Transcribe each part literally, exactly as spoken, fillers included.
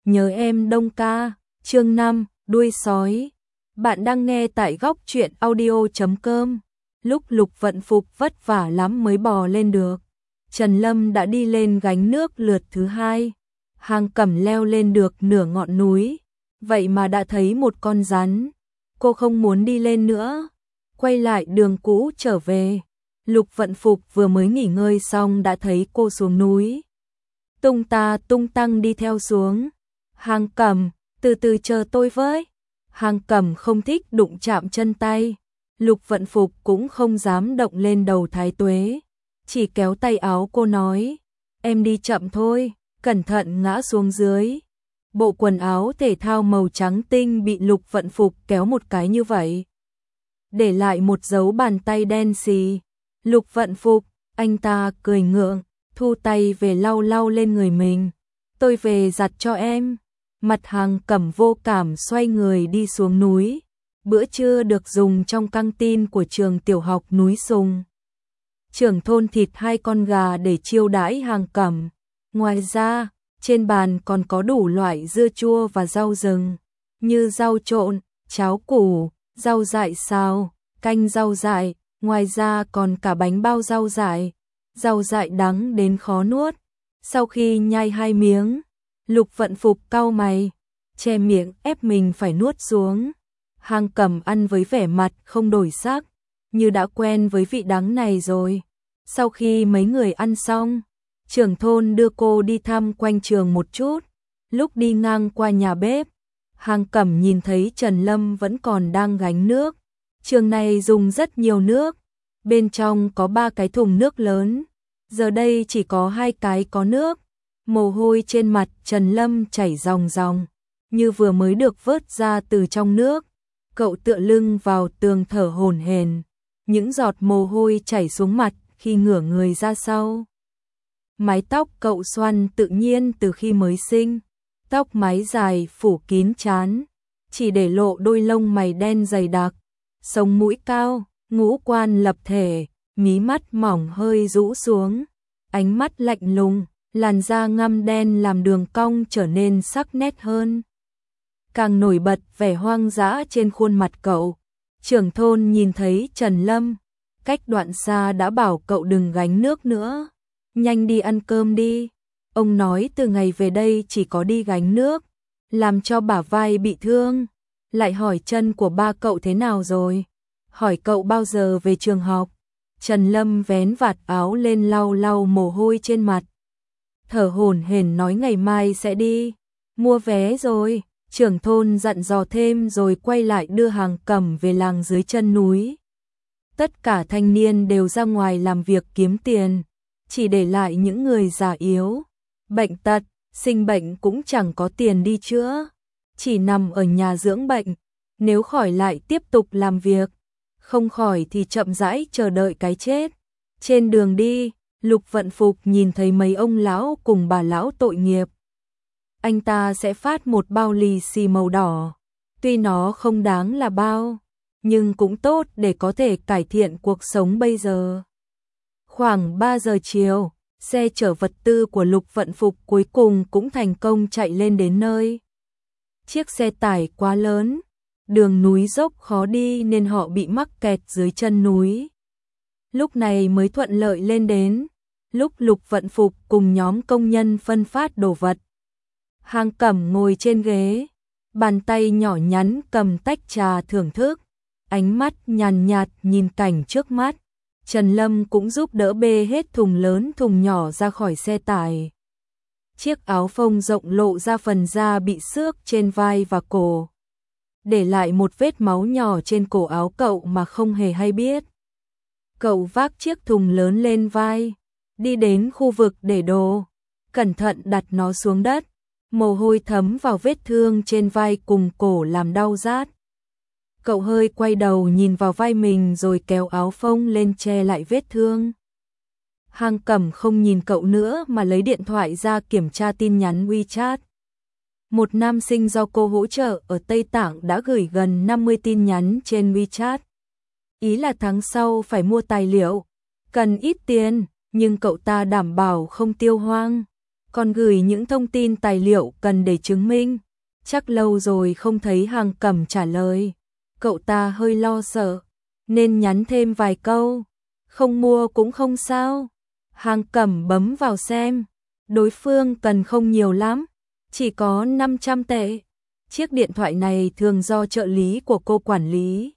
nhớ em Đông ca, chương năm, đuôi sói. Bạn đang nghe tại góc truyện audio chấm com. Lúc Lục Vận Phục vất vả lắm mới bò lên được, Trần Lâm đã đi lên gánh nước lượt thứ hai. Hàng Cẩm leo lên được nửa ngọn núi, vậy mà đã thấy một con rắn. Cô không muốn đi lên nữa, quay lại đường cũ trở về. Lục Vận Phục vừa mới nghỉ ngơi xong đã thấy cô xuống núi. Tung ta tung tăng đi theo xuống. Hàng Cẩm, từ từ chờ tôi với. Hàng Cẩm không thích đụng chạm chân tay. Lục Vận Phục cũng không dám động lên đầu Thái Tuế, chỉ kéo tay áo cô nói, em đi chậm thôi, cẩn thận ngã xuống dưới. Bộ quần áo thể thao màu trắng tinh bị Lục Vận Phục kéo một cái như vậy, để lại một dấu bàn tay đen xì. Lục Vận Phục, anh ta cười ngượng, thu tay về lau lau lên người mình. Tôi về giặt cho em. Mặt Hàng Cẩm vô cảm xoay người đi xuống núi. Bữa trưa được dùng trong căng tin của trường tiểu học núi Sùng. Trưởng thôn thịt hai con gà để chiêu đãi Hàng Cẩm. Ngoài ra, trên bàn còn có đủ loại dưa chua và rau rừng, như rau trộn, cháo củ, rau dại xào, canh rau dại, ngoài ra còn cả bánh bao rau dại, rau dại đắng đến khó nuốt. Sau khi nhai hai miếng, Lục Vận Phục cau mày, che miệng ép mình phải nuốt xuống. Hàng Cẩm ăn với vẻ mặt không đổi sắc, như đã quen với vị đắng này rồi. Sau khi mấy người ăn xong, trưởng thôn đưa cô đi thăm quanh trường một chút. Lúc đi ngang qua nhà bếp, Hàng Cẩm nhìn thấy Trần Lâm vẫn còn đang gánh nước. Trường này dùng rất nhiều nước, bên trong có ba cái thùng nước lớn, giờ đây chỉ có hai cái có nước. Mồ hôi trên mặt Trần Lâm chảy ròng ròng, như vừa mới được vớt ra từ trong nước. Cậu tựa lưng vào tường thở hổn hển, những giọt mồ hôi chảy xuống mặt khi ngửa người ra sau. Mái tóc cậu xoăn tự nhiên từ khi mới sinh, tóc mái dài phủ kín trán, chỉ để lộ đôi lông mày đen dày đặc, sống mũi cao, ngũ quan lập thể, mí mắt mỏng hơi rũ xuống, ánh mắt lạnh lùng, làn da ngăm đen làm đường cong trở nên sắc nét hơn. Càng nổi bật vẻ hoang dã trên khuôn mặt cậu. Trưởng thôn nhìn thấy Trần Lâm, cách đoạn xa đã bảo cậu đừng gánh nước nữa, nhanh đi ăn cơm đi. Ông nói từ ngày về đây chỉ có đi gánh nước, làm cho bả vai bị thương. Lại hỏi chân của ba cậu thế nào rồi, hỏi cậu bao giờ về trường học. Trần Lâm vén vạt áo lên lau lau mồ hôi trên mặt, thở hổn hển nói ngày mai sẽ đi, mua vé rồi. Trưởng thôn dặn dò thêm rồi quay lại đưa Hàng Cẩm về làng dưới chân núi. Tất cả thanh niên đều ra ngoài làm việc kiếm tiền, chỉ để lại những người già yếu, bệnh tật, sinh bệnh cũng chẳng có tiền đi chữa, chỉ nằm ở nhà dưỡng bệnh. Nếu khỏi lại tiếp tục làm việc, không khỏi thì chậm rãi chờ đợi cái chết. Trên đường đi, Lục Vận Phục nhìn thấy mấy ông lão cùng bà lão tội nghiệp. Anh ta sẽ phát một bao lì xì màu đỏ, tuy nó không đáng là bao, nhưng cũng tốt để có thể cải thiện cuộc sống bây giờ. Khoảng ba giờ chiều, xe chở vật tư của Lục Vận Phục cuối cùng cũng thành công chạy lên đến nơi. Chiếc xe tải quá lớn, đường núi dốc khó đi nên họ bị mắc kẹt dưới chân núi. Lúc này mới thuận lợi lên đến, lúc Lục Vận Phục cùng nhóm công nhân phân phát đồ vật. Hàng Cẩm ngồi trên ghế, bàn tay nhỏ nhắn cầm tách trà thưởng thức, ánh mắt nhàn nhạt nhìn cảnh trước mắt. Trần Lâm cũng giúp đỡ bê hết thùng lớn thùng nhỏ ra khỏi xe tải. Chiếc áo phông rộng lộ ra phần da bị xước trên vai và cổ, để lại một vết máu nhỏ trên cổ áo cậu mà không hề hay biết. Cậu vác chiếc thùng lớn lên vai, đi đến khu vực để đồ, cẩn thận đặt nó xuống đất. Mồ hôi thấm vào vết thương trên vai cùng cổ làm đau rát. Cậu hơi quay đầu nhìn vào vai mình rồi kéo áo phông lên che lại vết thương. Hàng Cẩm không nhìn cậu nữa mà lấy điện thoại ra kiểm tra tin nhắn WeChat. Một nam sinh do cô hỗ trợ ở Tây Tạng đã gửi gần năm mươi tin nhắn trên WeChat. Ý là tháng sau phải mua tài liệu, cần ít tiền, nhưng cậu ta đảm bảo không tiêu hoang. còn gửi những thông tin tài liệu cần để chứng minh. Chắc lâu rồi không thấy Hàng Cẩm trả lời. Cậu ta hơi lo sợ, nên nhắn thêm vài câu. Không mua cũng không sao. Hàng Cẩm bấm vào xem. Đối phương cần không nhiều lắm, chỉ có năm trăm tệ. Chiếc điện thoại này thường do trợ lý của cô quản lý.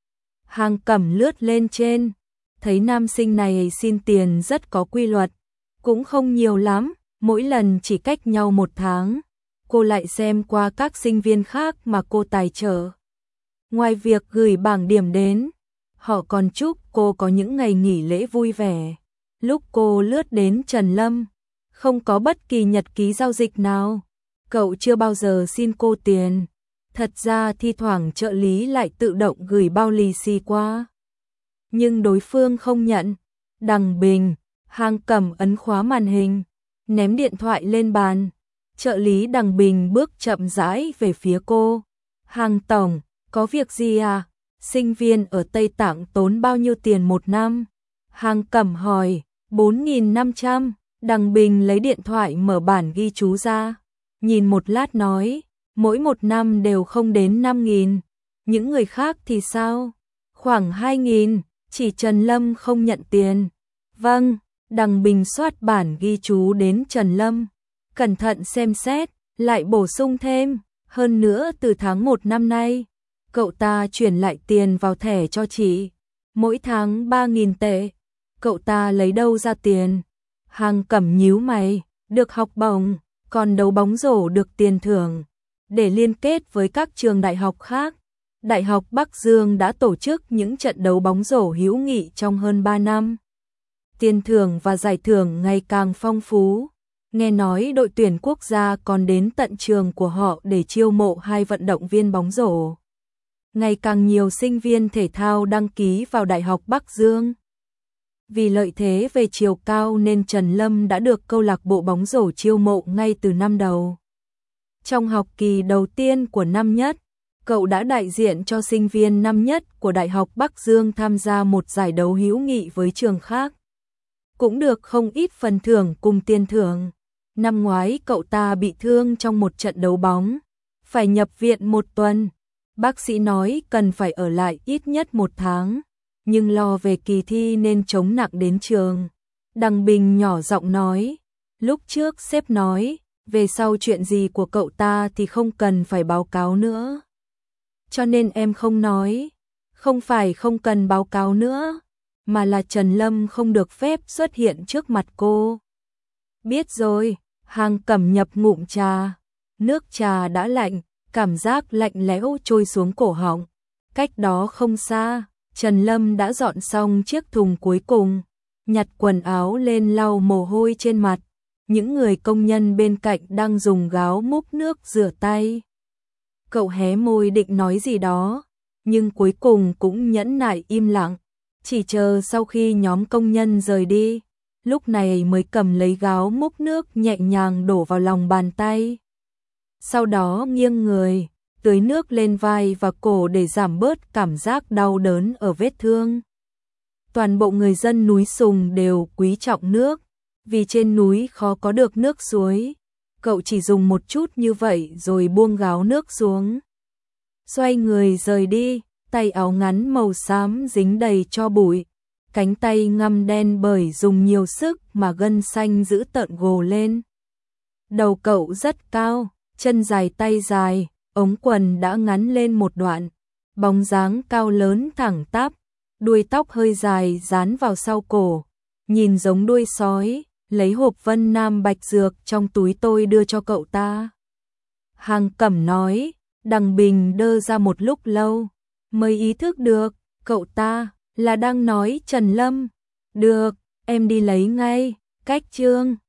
Hàng Cẩm lướt lên trên, thấy nam sinh này xin tiền rất có quy luật, cũng không nhiều lắm, mỗi lần chỉ cách nhau một tháng. Cô lại xem qua các sinh viên khác mà cô tài trợ. Ngoài việc gửi bảng điểm đến, họ còn chúc cô có những ngày nghỉ lễ vui vẻ. Lúc cô lướt đến Trần Lâm, không có bất kỳ nhật ký giao dịch nào. Cậu chưa bao giờ xin cô tiền. Thật ra thi thoảng trợ lý lại tự động gửi bao lì xì qua. Nhưng đối phương không nhận. Đằng Bình, Hàng Cẩm ấn khóa màn hình, ném điện thoại lên bàn. Trợ lý Đằng Bình bước chậm rãi về phía cô. Hàng tổng, có việc gì à? Sinh viên ở Tây Tạng tốn bao nhiêu tiền một năm? Hàng Cẩm hỏi. bốn nghìn năm trăm. Đằng Bình lấy điện thoại mở bản ghi chú ra. Nhìn một lát nói, mỗi một năm đều không đến năm nghìn. Những người khác thì sao? Khoảng hai nghìn, chỉ Trần Lâm không nhận tiền. Vâng, Đằng Bình soát bản ghi chú đến Trần Lâm. Cẩn thận xem xét, lại bổ sung thêm. Hơn nữa từ tháng một năm nay, cậu ta chuyển lại tiền vào thẻ cho chị. Mỗi tháng ba nghìn tệ. Cậu ta lấy đâu ra tiền? Hàng Cẩm nhíu mày, được học bổng, còn đấu bóng rổ được tiền thưởng. Để liên kết với các trường đại học khác, Đại học Bắc Dương đã tổ chức những trận đấu bóng rổ hữu nghị trong hơn ba năm. Tiền thưởng và giải thưởng ngày càng phong phú. Nghe nói đội tuyển quốc gia còn đến tận trường của họ để chiêu mộ hai vận động viên bóng rổ. Ngày càng nhiều sinh viên thể thao đăng ký vào Đại học Bắc Dương. Vì lợi thế về chiều cao nên Trần Lâm đã được câu lạc bộ bóng rổ chiêu mộ ngay từ năm đầu. Trong học kỳ đầu tiên của năm nhất, cậu đã đại diện cho sinh viên năm nhất của Đại học Bắc Dương tham gia một giải đấu hữu nghị với trường khác. Cũng được không ít phần thưởng cùng tiền thưởng. Năm ngoái cậu ta bị thương trong một trận đấu bóng, phải nhập viện một tuần. Bác sĩ nói cần phải ở lại ít nhất một tháng, nhưng lo về kỳ thi nên chống nặng đến trường. Đằng Bình nhỏ giọng nói, lúc trước sếp nói, về sau chuyện gì của cậu ta thì không cần phải báo cáo nữa. Cho nên em không nói, không phải không cần báo cáo nữa, mà là Trần Lâm không được phép xuất hiện trước mặt cô. Biết rồi, Hàng Cẩm nhập ngụm trà, nước trà đã lạnh, cảm giác lạnh lẽo trôi xuống cổ họng. Cách đó không xa, Trần Lâm đã dọn xong chiếc thùng cuối cùng, nhặt quần áo lên lau mồ hôi trên mặt. Những người công nhân bên cạnh đang dùng gáo múc nước rửa tay. Cậu hé môi định nói gì đó, nhưng cuối cùng cũng nhẫn nại im lặng, chỉ chờ sau khi nhóm công nhân rời đi, lúc này mới cầm lấy gáo múc nước nhẹ nhàng đổ vào lòng bàn tay. Sau đó nghiêng người, tưới nước lên vai và cổ để giảm bớt cảm giác đau đớn ở vết thương. Toàn bộ người dân núi Sùng đều quý trọng nước, vì trên núi khó có được nước suối. Cậu chỉ dùng một chút như vậy rồi buông gáo nước xuống. Xoay người rời đi, tay áo ngắn màu xám dính đầy tro bụi. Cánh tay ngăm đen bởi dùng nhiều sức mà gân xanh giữ tợn gồ lên. Đầu cậu rất cao, chân dài tay dài, ống quần đã ngắn lên một đoạn. Bóng dáng cao lớn thẳng tắp, đuôi tóc hơi dài dán vào sau cổ, nhìn giống đuôi sói. Lấy hộp Vân Nam Bạch Dược trong túi tôi đưa cho cậu ta. Hàng Cẩm nói, Đằng Bình đơ ra một lúc lâu, mới ý thức được, cậu ta là đang nói Trần Lâm. Được, em đi lấy ngay, cách chương.